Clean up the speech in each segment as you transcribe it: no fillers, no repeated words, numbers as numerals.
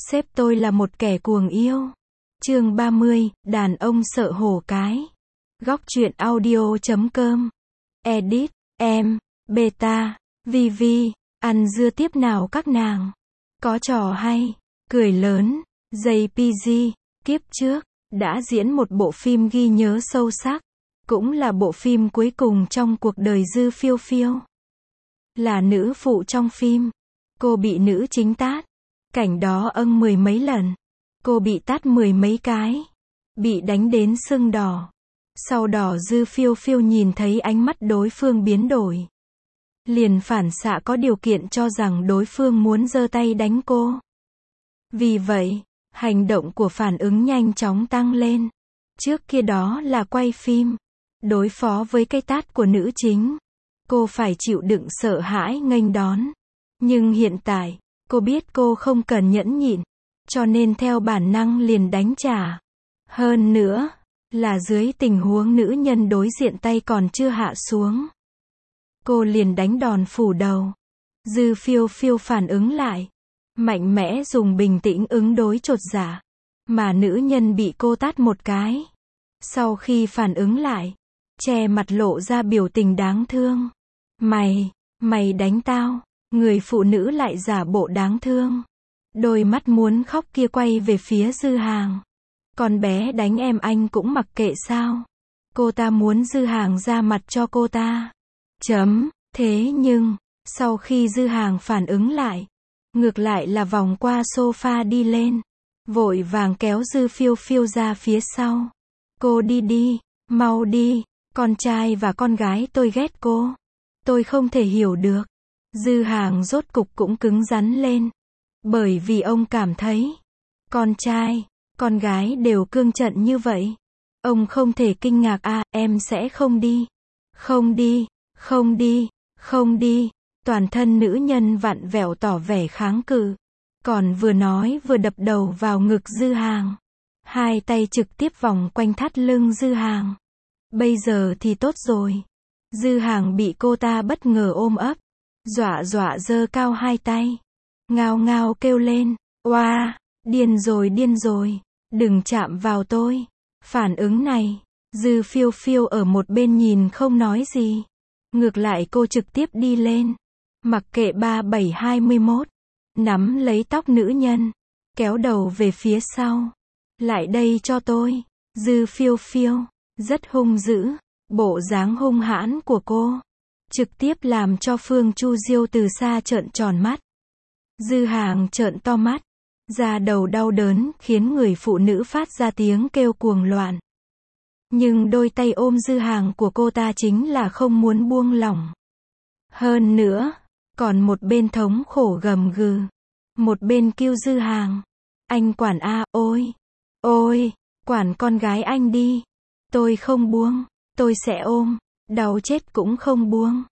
Sếp tôi là một kẻ cuồng yêu. Chương 30, đàn ông sợ hổ cái. Góc truyện audio.com. Edit, em, beta, VV, ăn dưa tiếp nào các nàng. Có trò hay, cười lớn, JPG, kiếp trước, đã diễn một bộ phim ghi nhớ sâu sắc. Cũng là bộ phim cuối cùng trong cuộc đời Dư Phiêu Phiêu. Là nữ phụ trong phim. Cô bị nữ chính tát. Cảnh đó âng mười mấy lần. Cô bị tát mười mấy cái. Bị đánh đến sưng đỏ. Sau đó Dư Phiêu Phiêu nhìn thấy ánh mắt đối phương biến đổi. Liền phản xạ có điều kiện cho rằng đối phương muốn giơ tay đánh cô. Vì vậy, hành động của phản ứng nhanh chóng tăng lên. Trước kia đó là quay phim. Đối phó với cái tát của nữ chính. Cô phải chịu đựng sợ hãi nghênh đón. Nhưng hiện tại, cô biết cô không cần nhẫn nhịn. Cho nên theo bản năng liền đánh trả. Hơn nữa, là dưới tình huống nữ nhân đối diện tay còn chưa hạ xuống. Cô liền đánh đòn phủ đầu. Dư Phiêu Phiêu phản ứng lại. Mạnh mẽ dùng bình tĩnh ứng đối chột dạ. Mà nữ nhân bị cô tát một cái. Sau khi phản ứng lại, che mặt lộ ra biểu tình đáng thương. Mày đánh tao. Người phụ nữ lại giả bộ đáng thương. Đôi mắt muốn khóc kia quay về phía Dư Hàng. Con bé đánh em anh cũng mặc kệ sao? Cô ta muốn Dư Hàng ra mặt cho cô ta. Thế nhưng, sau khi Dư Hàng phản ứng lại, ngược lại là vòng qua sofa đi lên. Vội vàng kéo Dư Phiêu Phiêu ra phía sau. Cô đi, mau đi, con trai và con gái tôi ghét cô. Tôi không thể hiểu được. Dư Hàng rốt cục cũng cứng rắn lên. Bởi vì ông cảm thấy, con trai, con gái đều cương trận như vậy. Ông không thể kinh ngạc em sẽ không đi. Không đi. Toàn thân nữ nhân vặn vẹo tỏ vẻ kháng cự. Còn vừa nói vừa đập đầu vào ngực Dư Hàng. Hai tay trực tiếp vòng quanh thắt lưng Dư Hàng. Bây giờ thì tốt rồi. Dư Hàng bị cô ta bất ngờ ôm ấp. Dọa giơ cao hai tay. Ngao kêu lên. Oa, điên rồi. Đừng chạm vào tôi. Phản ứng này, Dư Phiêu Phiêu ở một bên nhìn không nói gì. Ngược lại cô trực tiếp đi lên. Mặc kệ 3721. Nắm lấy tóc nữ nhân. Kéo đầu về phía sau. Lại đây cho tôi. Dư Phiêu Phiêu, rất hung dữ. Bộ dáng hung hãn của cô. Trực tiếp làm cho Phương Chu Diêu từ xa trợn tròn mắt. Dư Hàng trợn to mắt. Da đầu đau đớn khiến người phụ nữ phát ra tiếng kêu cuồng loạn. Nhưng đôi tay ôm Dư Hàng của cô ta chính là không muốn buông lỏng. Hơn nữa, còn một bên thống khổ gầm gừ. Một bên kêu Dư Hàng. Anh quản ôi, quản con gái anh đi. Tôi không buông, tôi sẽ ôm. Đau chết cũng không buông.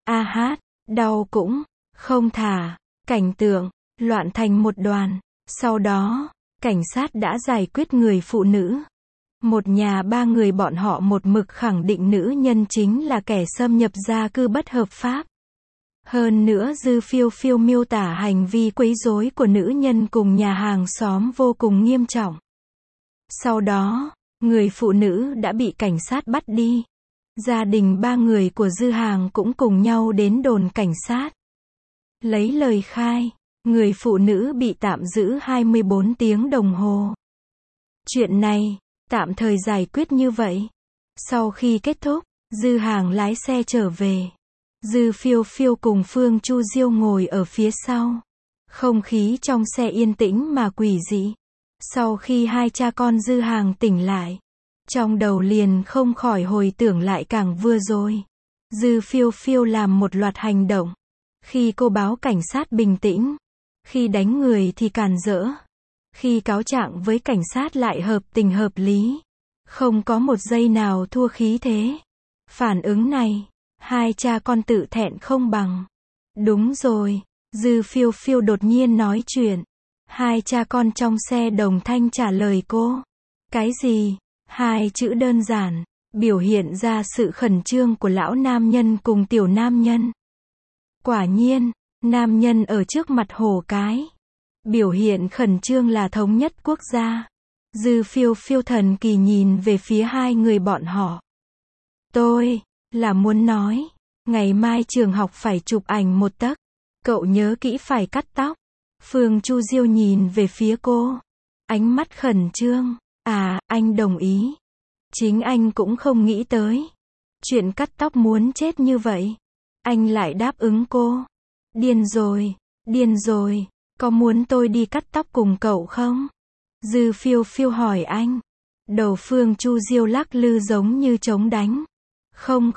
Đau cũng không thả. Cảnh tượng loạn thành một đoàn. Sau đó, cảnh sát đã giải quyết người phụ nữ. Một nhà ba người bọn họ một mực khẳng định nữ nhân chính là kẻ xâm nhập gia cư bất hợp pháp. Hơn nữa Dư Phiêu Phiêu miêu tả hành vi quấy rối của nữ nhân cùng nhà hàng xóm vô cùng nghiêm trọng. Sau đó, người phụ nữ đã bị cảnh sát bắt đi. Gia đình ba người của Dư Hàng cũng cùng nhau đến đồn cảnh sát. Lấy lời khai, người phụ nữ bị tạm giữ 24 tiếng đồng hồ. Chuyện này, tạm thời giải quyết như vậy. Sau khi kết thúc, Dư Hàng lái xe trở về. Dư Phiêu Phiêu cùng Phương Chu Diêu ngồi ở phía sau. Không khí trong xe yên tĩnh mà quỷ dị. Sau khi hai cha con Dư Hàng tỉnh lại, trong đầu liền không khỏi hồi tưởng lại càng vừa rồi. Dư Phiêu Phiêu làm một loạt hành động. Khi cô báo cảnh sát bình tĩnh. Khi đánh người thì càn rỡ. Khi cáo trạng với cảnh sát lại hợp tình hợp lý. Không có một giây nào thua khí thế. Phản ứng này, hai cha con tự thẹn không bằng. Đúng rồi, Dư Phiêu Phiêu đột nhiên nói chuyện. Hai cha con trong xe đồng thanh trả lời cô. Cái gì? Hai chữ đơn giản, biểu hiện ra sự khẩn trương của lão nam nhân cùng tiểu nam nhân. Quả nhiên, nam nhân ở trước mặt hổ cái. Biểu hiện khẩn trương là thống nhất quốc gia. Dư Phiêu Phiêu thần kỳ nhìn về phía hai người bọn họ. Tôi là muốn nói, ngày mai trường học phải chụp ảnh một tấc. Cậu nhớ kỹ phải cắt tóc. Phương Chu Diêu nhìn về phía cô. Ánh mắt khẩn trương. À, anh đồng ý. Chính anh cũng không nghĩ tới. Chuyện cắt tóc muốn chết như vậy. Anh lại đáp ứng cô. Điên rồi, có muốn tôi đi cắt tóc cùng cậu không? Dư Phiêu Phiêu hỏi anh. Đầu Phương Chu Diêu lắc lư giống như trống đánh. Không,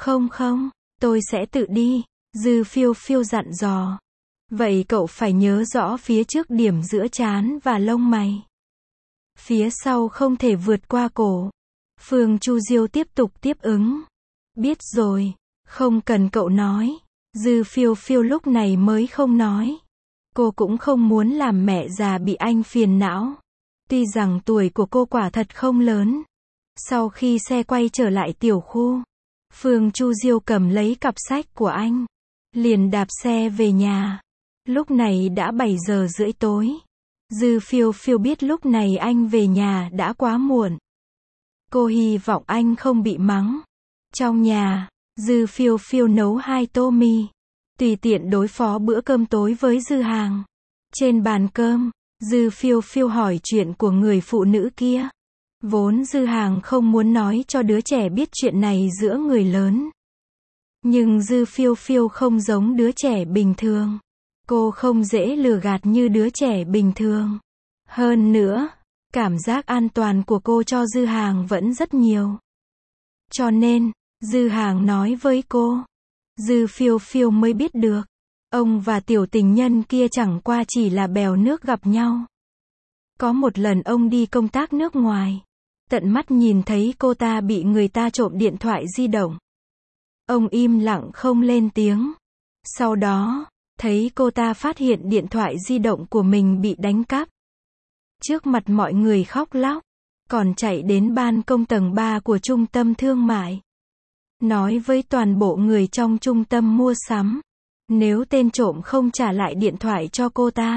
tôi sẽ tự đi. Dư Phiêu Phiêu dặn dò. Vậy cậu phải nhớ rõ phía trước điểm giữa trán và lông mày. Phía sau không thể vượt qua cổ. Phương Chu Diêu tiếp tục tiếp ứng. Biết rồi, không cần cậu nói. Dư Phiêu Phiêu lúc này mới không nói. Cô cũng không muốn làm mẹ già bị anh phiền não. Tuy rằng tuổi của cô quả thật không lớn. Sau khi xe quay trở lại tiểu khu, Phương Chu Diêu cầm lấy cặp sách của anh, liền đạp xe về nhà. Lúc này đã 7 giờ rưỡi tối. Dư Phiêu Phiêu biết lúc này anh về nhà đã quá muộn. Cô hy vọng anh không bị mắng. Trong nhà, Dư Phiêu Phiêu nấu 2 tô mì, tùy tiện đối phó bữa cơm tối với Dư Hàng. Trên bàn cơm, Dư Phiêu Phiêu hỏi chuyện của người phụ nữ kia. Vốn Dư Hàng không muốn nói cho đứa trẻ biết chuyện này giữa người lớn. Nhưng Dư Phiêu Phiêu không giống đứa trẻ bình thường. Cô không dễ lừa gạt như đứa trẻ bình thường. Hơn nữa, cảm giác an toàn của cô cho Dư Hàng vẫn rất nhiều. Cho nên, Dư Hàng nói với cô. Dư Phiêu Phiêu mới biết được. Ông và tiểu tình nhân kia chẳng qua chỉ là bèo nước gặp nhau. Có một lần ông đi công tác nước ngoài. Tận mắt nhìn thấy cô ta bị người ta trộm điện thoại di động. Ông im lặng không lên tiếng. Sau đó, thấy cô ta phát hiện điện thoại di động của mình bị đánh cắp. Trước mặt mọi người khóc lóc. Còn chạy đến ban công tầng 3 của trung tâm thương mại. Nói với toàn bộ người trong trung tâm mua sắm. Nếu tên trộm không trả lại điện thoại cho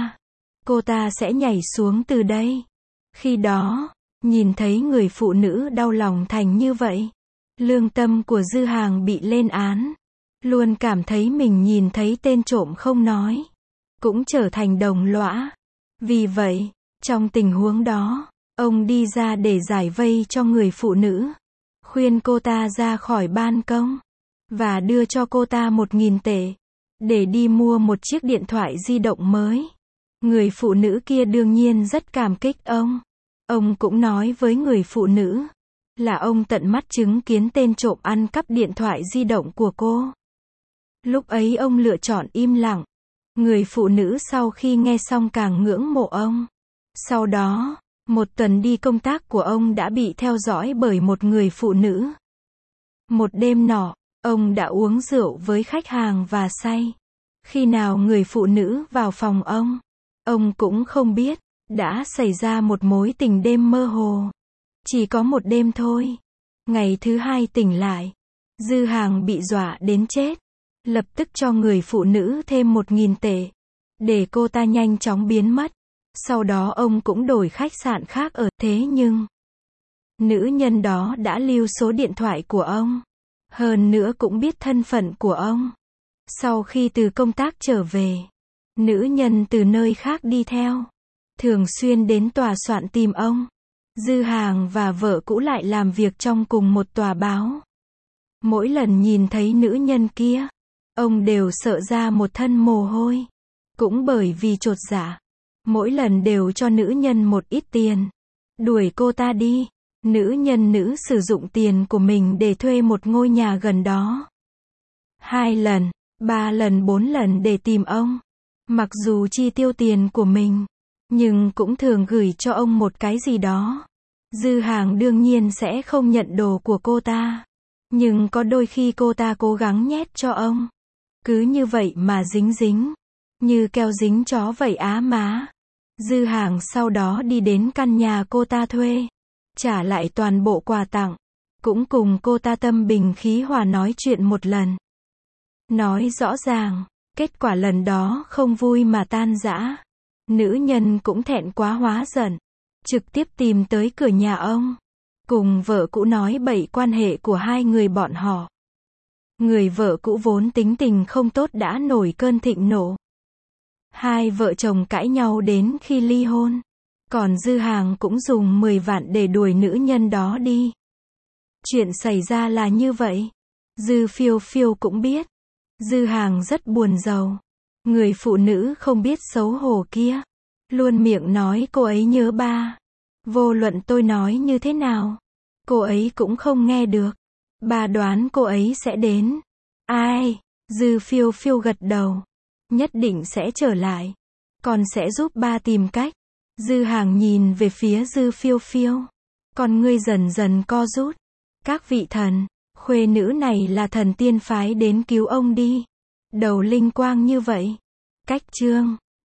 cô ta sẽ nhảy xuống từ đây. Khi đó, nhìn thấy người phụ nữ đau lòng thành như vậy. Lương tâm của Dư Hàng bị lên án. Luôn cảm thấy mình nhìn thấy tên trộm không nói. Cũng trở thành đồng lõa. Vì vậy, trong tình huống đó, ông đi ra để giải vây cho người phụ nữ. Khuyên cô ta ra khỏi ban công. Và đưa cho cô ta 1.000 tệ. Để đi mua một chiếc điện thoại di động mới. Người phụ nữ kia đương nhiên rất cảm kích ông. Ông cũng nói với người phụ nữ. Là ông tận mắt chứng kiến tên trộm ăn cắp điện thoại di động của cô. Lúc ấy ông lựa chọn im lặng. Người phụ nữ sau khi nghe xong càng ngưỡng mộ ông. Sau đó, một tuần đi công tác của ông đã bị theo dõi bởi một người phụ nữ. Một đêm nọ, ông đã uống rượu với khách hàng và say. Khi nào người phụ nữ vào phòng ông cũng không biết. Đã xảy ra một mối tình đêm mơ hồ. Chỉ có một đêm thôi. Ngày thứ hai tỉnh lại, Dư Hàng bị dọa đến chết. Lập tức cho người phụ nữ thêm 1.000 tệ. Để cô ta nhanh chóng biến mất. Sau đó ông cũng đổi khách sạn khác ở. Thế nhưng, nữ nhân đó đã lưu số điện thoại của ông. Hơn nữa cũng biết thân phận của ông. Sau khi từ công tác trở về, nữ nhân từ nơi khác đi theo. Thường xuyên đến tòa soạn tìm ông. Dư Hàng và vợ cũ lại làm việc trong cùng một tòa báo. Mỗi lần nhìn thấy nữ nhân kia, ông đều sợ ra một thân mồ hôi. Cũng bởi vì chột dạ, mỗi lần đều cho nữ nhân một ít tiền. Đuổi cô ta đi. Nữ sử dụng tiền của mình để thuê một ngôi nhà gần đó. 2 lần, 3 lần, 4 lần để tìm ông. Mặc dù chi tiêu tiền của mình, nhưng cũng thường gửi cho ông một cái gì đó. Dư Hàng đương nhiên sẽ không nhận đồ của cô ta. Nhưng có đôi khi cô ta cố gắng nhét cho ông. Cứ như vậy mà dính. Như keo dính chó vậy á má. Dư Hàng sau đó đi đến căn nhà cô ta thuê. Trả lại toàn bộ quà tặng. Cũng cùng cô ta tâm bình khí hòa nói chuyện một lần. Nói rõ ràng, kết quả lần đó không vui mà tan rã. Nữ nhân cũng thẹn quá hóa giận, trực tiếp tìm tới cửa nhà ông, cùng vợ cũ nói bậy quan hệ của hai người bọn họ. Người vợ cũ vốn tính tình không tốt đã nổi cơn thịnh nộ. Hai vợ chồng cãi nhau đến khi ly hôn. Còn Dư Hàng cũng dùng 10 vạn để đuổi nữ nhân đó đi. Chuyện xảy ra là như vậy. Dư Phiêu Phiêu cũng biết. Dư Hàng rất buồn rầu. Người phụ nữ không biết xấu hổ kia, luôn miệng nói cô ấy nhớ ba. Vô luận tôi nói như thế nào, cô ấy cũng không nghe được. Ba đoán cô ấy sẽ đến. Ai? Dư Phiêu Phiêu gật đầu. Nhất định sẽ trở lại. Con sẽ giúp ba tìm cách. Dư Hàng nhìn về phía Dư Phiêu Phiêu. Con ngươi dần dần co rút. Các vị thần, khuê nữ này là thần tiên phái đến cứu ông đi. Đầu linh quang như vậy. Cách chương